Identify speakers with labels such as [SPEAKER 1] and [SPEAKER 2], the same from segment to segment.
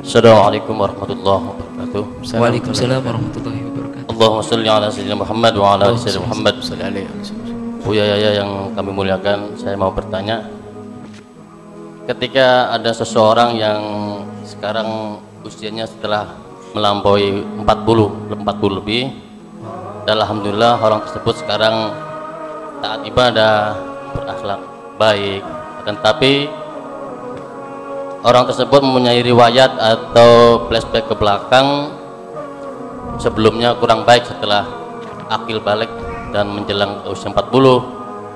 [SPEAKER 1] Assalamualaikum warahmatullahi wabarakatuh.
[SPEAKER 2] Waalaikumsalam warahmatullahi wabarakatuh.
[SPEAKER 1] Allahumma sholli ala sayyidina Muhammad wa ala ali sayyidina Muhammad. Buya Yaya yang kami muliakan, saya mau bertanya, ketika ada seseorang yang sekarang usianya setelah melampaui 40 lebih, dan alhamdulillah orang tersebut sekarang taat ibadah, berakhlak baik, akan tapi orang tersebut mempunyai riwayat atau flashback ke belakang sebelumnya kurang baik setelah akil balik dan menjelang usia 40.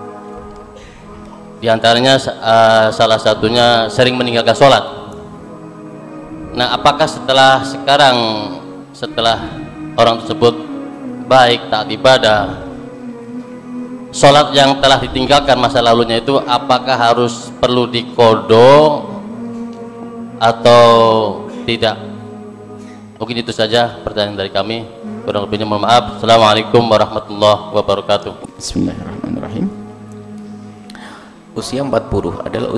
[SPEAKER 1] Di antaranya salah satunya sering meninggalkan sholat. Nah, apakah setelah orang tersebut baik, taat ibadah, sholat yang telah ditinggalkan masa lalunya itu apakah harus perlu diqodho atau tidak? Mungkin itu saja pertanyaan dari kami, kurang lebihnya mohon maaf. Assalamualaikum warahmatullahi wabarakatuh.
[SPEAKER 3] Bismillahirrahmanirrahim. Usia 40 adalah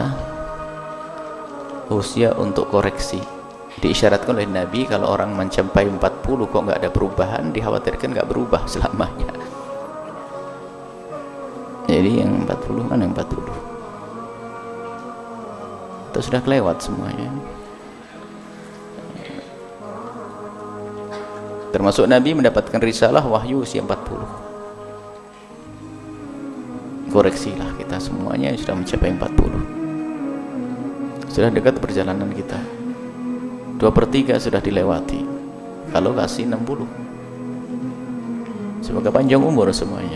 [SPEAKER 3] usia untuk koreksi. Diisyaratkan oleh Nabi, kalau orang mencapai 40 kok nggak ada perubahan, dikhawatirkan nggak berubah selamanya. Jadi yang 40 kan yang 40 itu sudah kelewat semuanya. Termasuk Nabi mendapatkan risalah wahyu usia 40. Koreksilah kita semuanya yang sudah mencapai 40. Sudah dekat perjalanan kita. 2/3 sudah dilewati. Kalau kasih 60. Semoga panjang umur semuanya.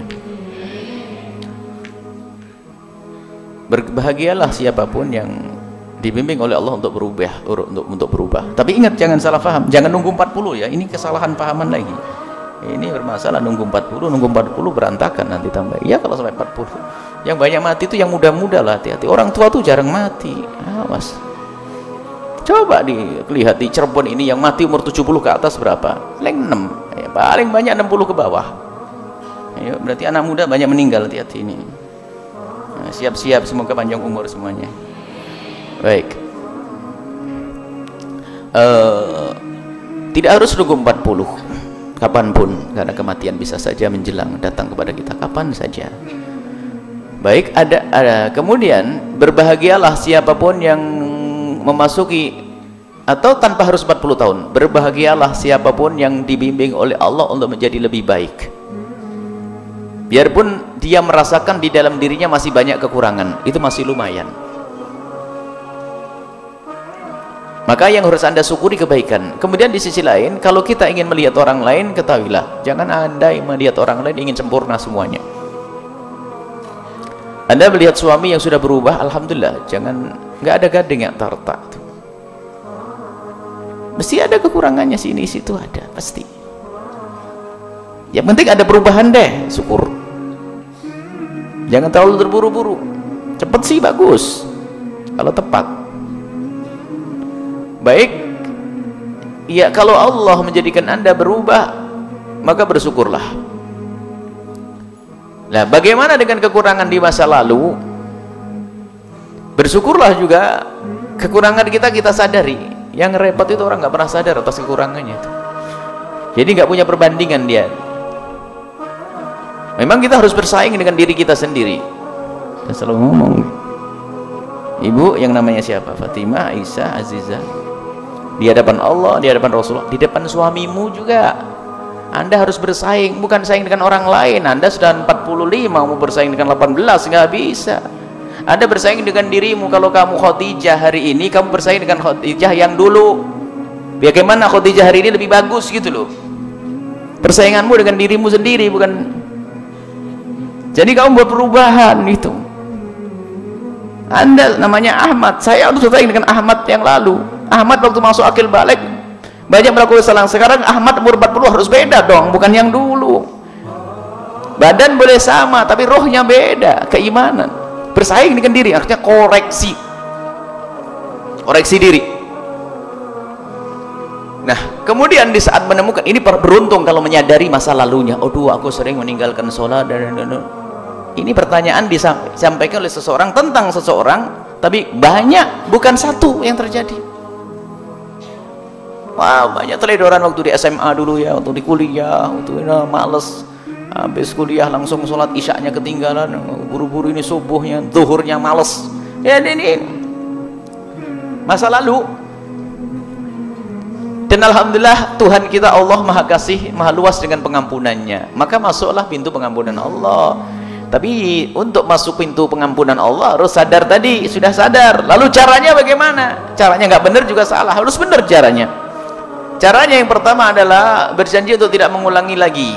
[SPEAKER 3] Berbahagialah siapapun yang dibimbing oleh Allah untuk berubah. Tapi ingat, jangan salah paham, jangan nunggu 40 ya. Ini kesalahan pahaman lagi. Ini bermasalah, nunggu 40 berantakan nanti tambah. Ya kalau sampai 40. Yang banyak mati itu yang muda-muda lah, hati-hati. Orang tua tuh jarang mati. Awas. Coba dilihat di Cirebon ini yang mati umur 70 ke atas berapa? Paling 6. Ya, paling banyak 60 ke bawah. Ya, berarti anak muda banyak meninggal, hati-hati ini. Nah, siap-siap, semoga panjang umur semuanya. Baik, tidak harus nunggu 40, kapanpun, karena kematian bisa saja menjelang datang kepada kita kapan saja. Baik, ada kemudian berbahagialah siapapun yang memasuki, atau tanpa harus 40 tahun, berbahagialah siapapun yang dibimbing oleh Allah untuk menjadi lebih baik. Biarpun dia merasakan di dalam dirinya masih banyak kekurangan, itu masih lumayan. Maka yang harus Anda syukuri kebaikan. Kemudian di sisi lain, kalau kita ingin melihat orang lain, ketahuilah, jangan Anda melihat orang lain ingin sempurna semuanya. Anda melihat suami yang sudah berubah, alhamdulillah, jangan, nggak ada gading yang tartak. Mesti ada kekurangannya, sini situ ada, pasti. Yang penting ada perubahan deh, syukur. Jangan terlalu terburu-buru. Cepet sih bagus, kalau tepat. Baik, ya kalau Allah menjadikan Anda berubah, maka bersyukurlah. Nah, bagaimana dengan kekurangan di masa lalu? Bersyukurlah juga, kekurangan kita sadari. Yang repot itu orang nggak pernah sadar atas kekurangannya itu. Jadi nggak punya perbandingan dia. Memang kita harus bersaing dengan diri kita sendiri. Saya selalu ngomong, ibu yang namanya siapa? Fatimah, Aisyah, Azizah. Di hadapan Allah, di hadapan Rasulullah, di depan suamimu juga. Anda harus bersaing, bukan saing dengan orang lain. Anda sudah 45, mau bersaing dengan 18, nggak bisa. Anda bersaing dengan dirimu. Kalau kamu Khadijah hari ini, kamu bersaing dengan Khadijah yang dulu. Bagaimana Khadijah hari ini lebih bagus gitu loh. Persainganmu dengan dirimu sendiri, bukan. Jadi kamu buat perubahan itu. Anda namanya Ahmad, saya harus bersaing dengan Ahmad yang lalu. Ahmad waktu masuk akil balik banyak melakukan kesalahan. Sekarang Ahmad umur 40 harus beda dong, bukan yang dulu. Badan boleh sama tapi rohnya beda, keimanan. Bersaing dengan diri artinya koreksi diri. Nah, kemudian di saat menemukan ini, beruntung kalau menyadari masa lalunya. Aduh, aku sering meninggalkan sholat dan. Ini pertanyaan disampaikan oleh seseorang tentang seseorang, tapi banyak, bukan satu yang terjadi. Wah, banyak teledoran waktu di SMA dulu ya, waktu di kuliah, waktu males habis kuliah langsung sholat isyaknya ketinggalan, buru-buru ini subuhnya, zuhurnya males. Ya ini masa lalu. Dan alhamdulillah Tuhan kita Allah Maha Kasih, Maha luas dengan pengampunannya. Maka masuklah pintu pengampunan Allah. Tapi untuk masuk pintu pengampunan Allah harus sadar tadi, sudah sadar. Lalu caranya bagaimana? Caranya nggak benar juga salah, harus benar caranya. Caranya yang pertama adalah berjanji untuk tidak mengulangi lagi.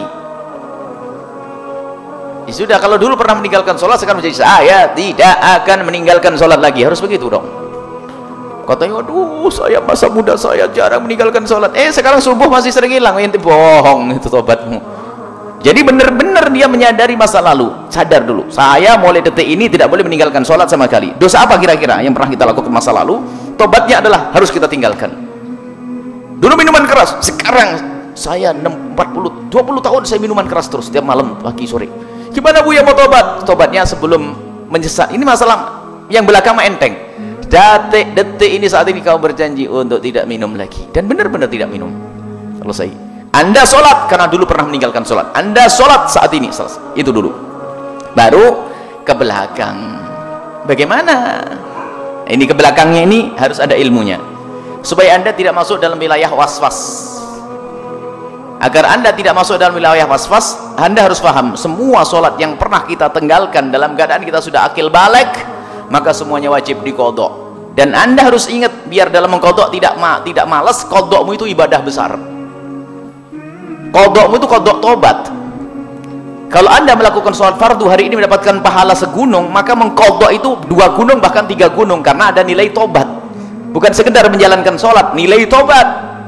[SPEAKER 3] Ya sudah, kalau dulu pernah meninggalkan sholat, sekarang menjadi saya tidak akan meninggalkan sholat lagi. Harus begitu dong. Katanya, aduh saya masa muda saya jarang meninggalkan sholat. Sekarang subuh masih sering hilang. Ente bohong, itu tobatmu. Jadi benar-benar dia menyadari masa lalu. Sadar dulu, saya mulai detik ini tidak boleh meninggalkan sholat sama sekali. Dosa apa kira-kira yang pernah kita lakukan masa lalu? Tobatnya adalah harus kita tinggalkan. Dulu minuman keras, sekarang saya 20 tahun saya minuman keras terus setiap malam, pagi, sore. Gimana Bu yang mau tobat? Tobatnya sebelum menyesal. Ini masalah yang belakang mah enteng. Detik ini, saat ini kau berjanji untuk tidak minum lagi, dan benar-benar tidak minum. Selesai. Anda sholat karena dulu pernah meninggalkan sholat. Anda sholat saat ini, selesai. Itu dulu. Baru ke belakang. Bagaimana? Ini ke belakangnya ini harus ada ilmunya. Supaya Anda tidak masuk dalam wilayah was-was. Agar Anda tidak masuk dalam wilayah was-was, Anda harus paham, semua sholat yang pernah kita tinggalkan dalam keadaan kita sudah akil balik, maka semuanya wajib dikodok. Dan Anda harus ingat, biar dalam mengkodok tidak malas, kodokmu itu ibadah besar. Kodokmu itu kodok tobat. Kalau Anda melakukan sholat fardu hari ini mendapatkan pahala segunung, maka mengkodok itu 2 gunung bahkan 3 gunung, karena ada nilai tobat. Bukan sekedar menjalankan sholat, nilai tobat.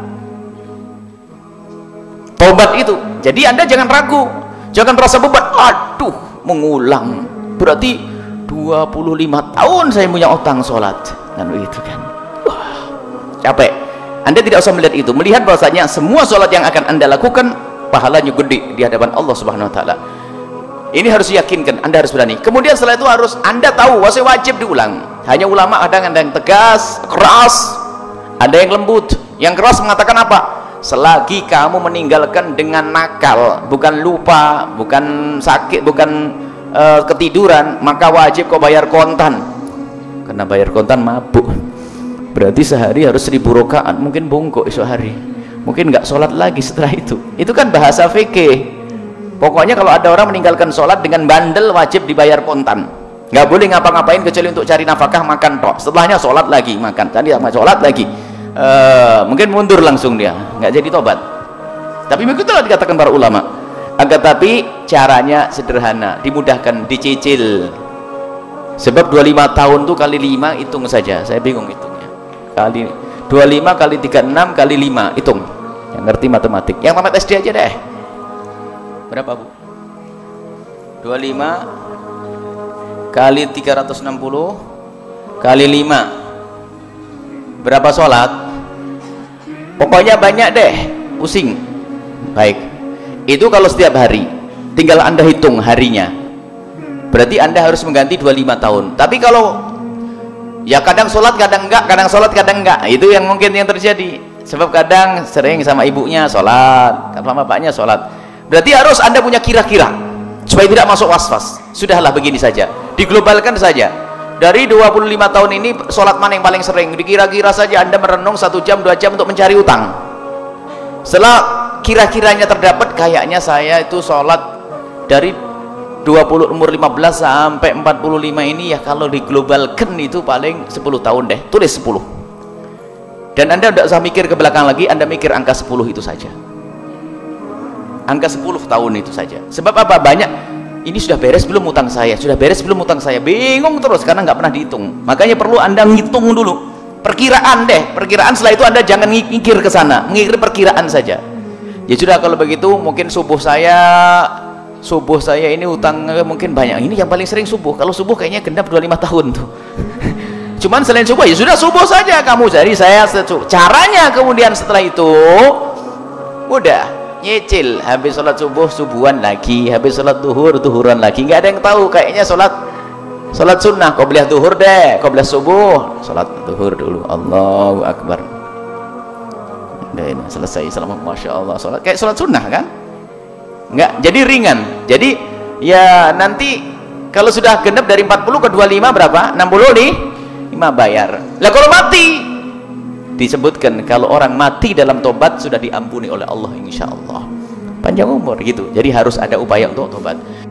[SPEAKER 3] Tobat itu. Jadi Anda jangan ragu, jangan merasa beban. Aduh, mengulang. Berarti 25 tahun saya punya utang sholat. Kan begitu kan. Wah, capek. Anda tidak usah melihat itu, melihat bahwasanya semua sholat yang akan Anda lakukan pahalanya gede di hadapan Allah Subhanahu wa taala. Ini harus diyakinkan, Anda harus berani. Kemudian setelah itu harus Anda tahu bahwa wajib diulang. Hanya ulama ada yang tegas, keras, ada yang lembut. Yang keras mengatakan apa? Selagi kamu meninggalkan dengan nakal, bukan lupa, bukan sakit, bukan ketiduran, maka wajib kau bayar kontan. Karena bayar kontan mabuk. Berarti sehari harus 1000 rakaat, mungkin bongkok esok hari, mungkin nggak sholat lagi setelah itu. Itu kan bahasa fikih. Pokoknya kalau ada orang meninggalkan sholat dengan bandel, wajib dibayar kontan. Nggak boleh ngapa-ngapain kecuali untuk cari nafkah, makan tok. Setelahnya sholat lagi, makan. Tadi sama sholat lagi, mungkin mundur langsung dia, nggak jadi tobat. Tapi begitulah dikatakan para ulama. Agar tapi caranya sederhana, dimudahkan, dicicil. Sebab 25 tahun tuh kali 5 hitung saja, saya bingung hitungnya. Kali 25 kali 36 kali 5 hitung. Yang ngerti matematik, yang tamat SD aja deh. Berapa Bu? 25 kali 360 kali 5 berapa sholat? Pokoknya banyak deh, pusing. Baik, itu kalau setiap hari. Tinggal Anda hitung harinya. Berarti Anda harus mengganti 25 tahun. Tapi kalau ya kadang sholat kadang enggak, kadang sholat kadang enggak, itu yang mungkin yang terjadi. Sebab kadang sering sama ibunya sholat, sama bapaknya sholat. Berarti harus Anda punya kira-kira supaya tidak masuk was-was. Sudahlah begini saja, diglobalkan saja. Dari 25 tahun ini sholat mana yang paling sering? Dikira-kira saja Anda merenung 1 jam 2 jam untuk mencari utang. Setelah kira-kiranya terdapat, kayaknya saya itu sholat dari umur 15 sampai 45 ini ya, kalau diglobalkan itu paling 10 tahun deh, tulis 10. Dan Anda tidak usah mikir ke belakang lagi, Anda mikir angka 10 itu saja, angka 10 tahun itu saja. Sebab apa? Banyak ini sudah beres belum utang saya, sudah beres belum utang saya, bingung terus karena nggak pernah dihitung. Makanya perlu Anda ngitung dulu, perkiraan deh, perkiraan. Setelah itu Anda jangan mikir ke sana, mengikir perkiraan saja. Ya sudah, kalau begitu mungkin subuh saya ini utang mungkin banyak. Ini yang paling sering subuh. Kalau subuh kayaknya genap 25 tahun tuh. Cuman selain subuh, ya sudah subuh saja kamu. Jadi saya caranya kemudian setelah itu udah nyicil, habis sholat subuh subuhan lagi, habis sholat duhur duhuran lagi. Nggak ada yang tahu, kayaknya sholat sunnah qobliyah duhur deh, qobliyah subuh sholat duhur dulu, Allahu Akbar. Udah, selesai, selamat, masya Allah, sholat kayak sholat sunnah kan? Enggak, jadi ringan. Jadi ya nanti kalau sudah genap dari 40 ke 25 berapa? 60 nih 5 bayar. Lah kalau mati, disebutkan kalau orang mati dalam tobat sudah diampuni oleh Allah insya Allah, panjang umur gitu. Jadi harus ada upaya untuk tobat.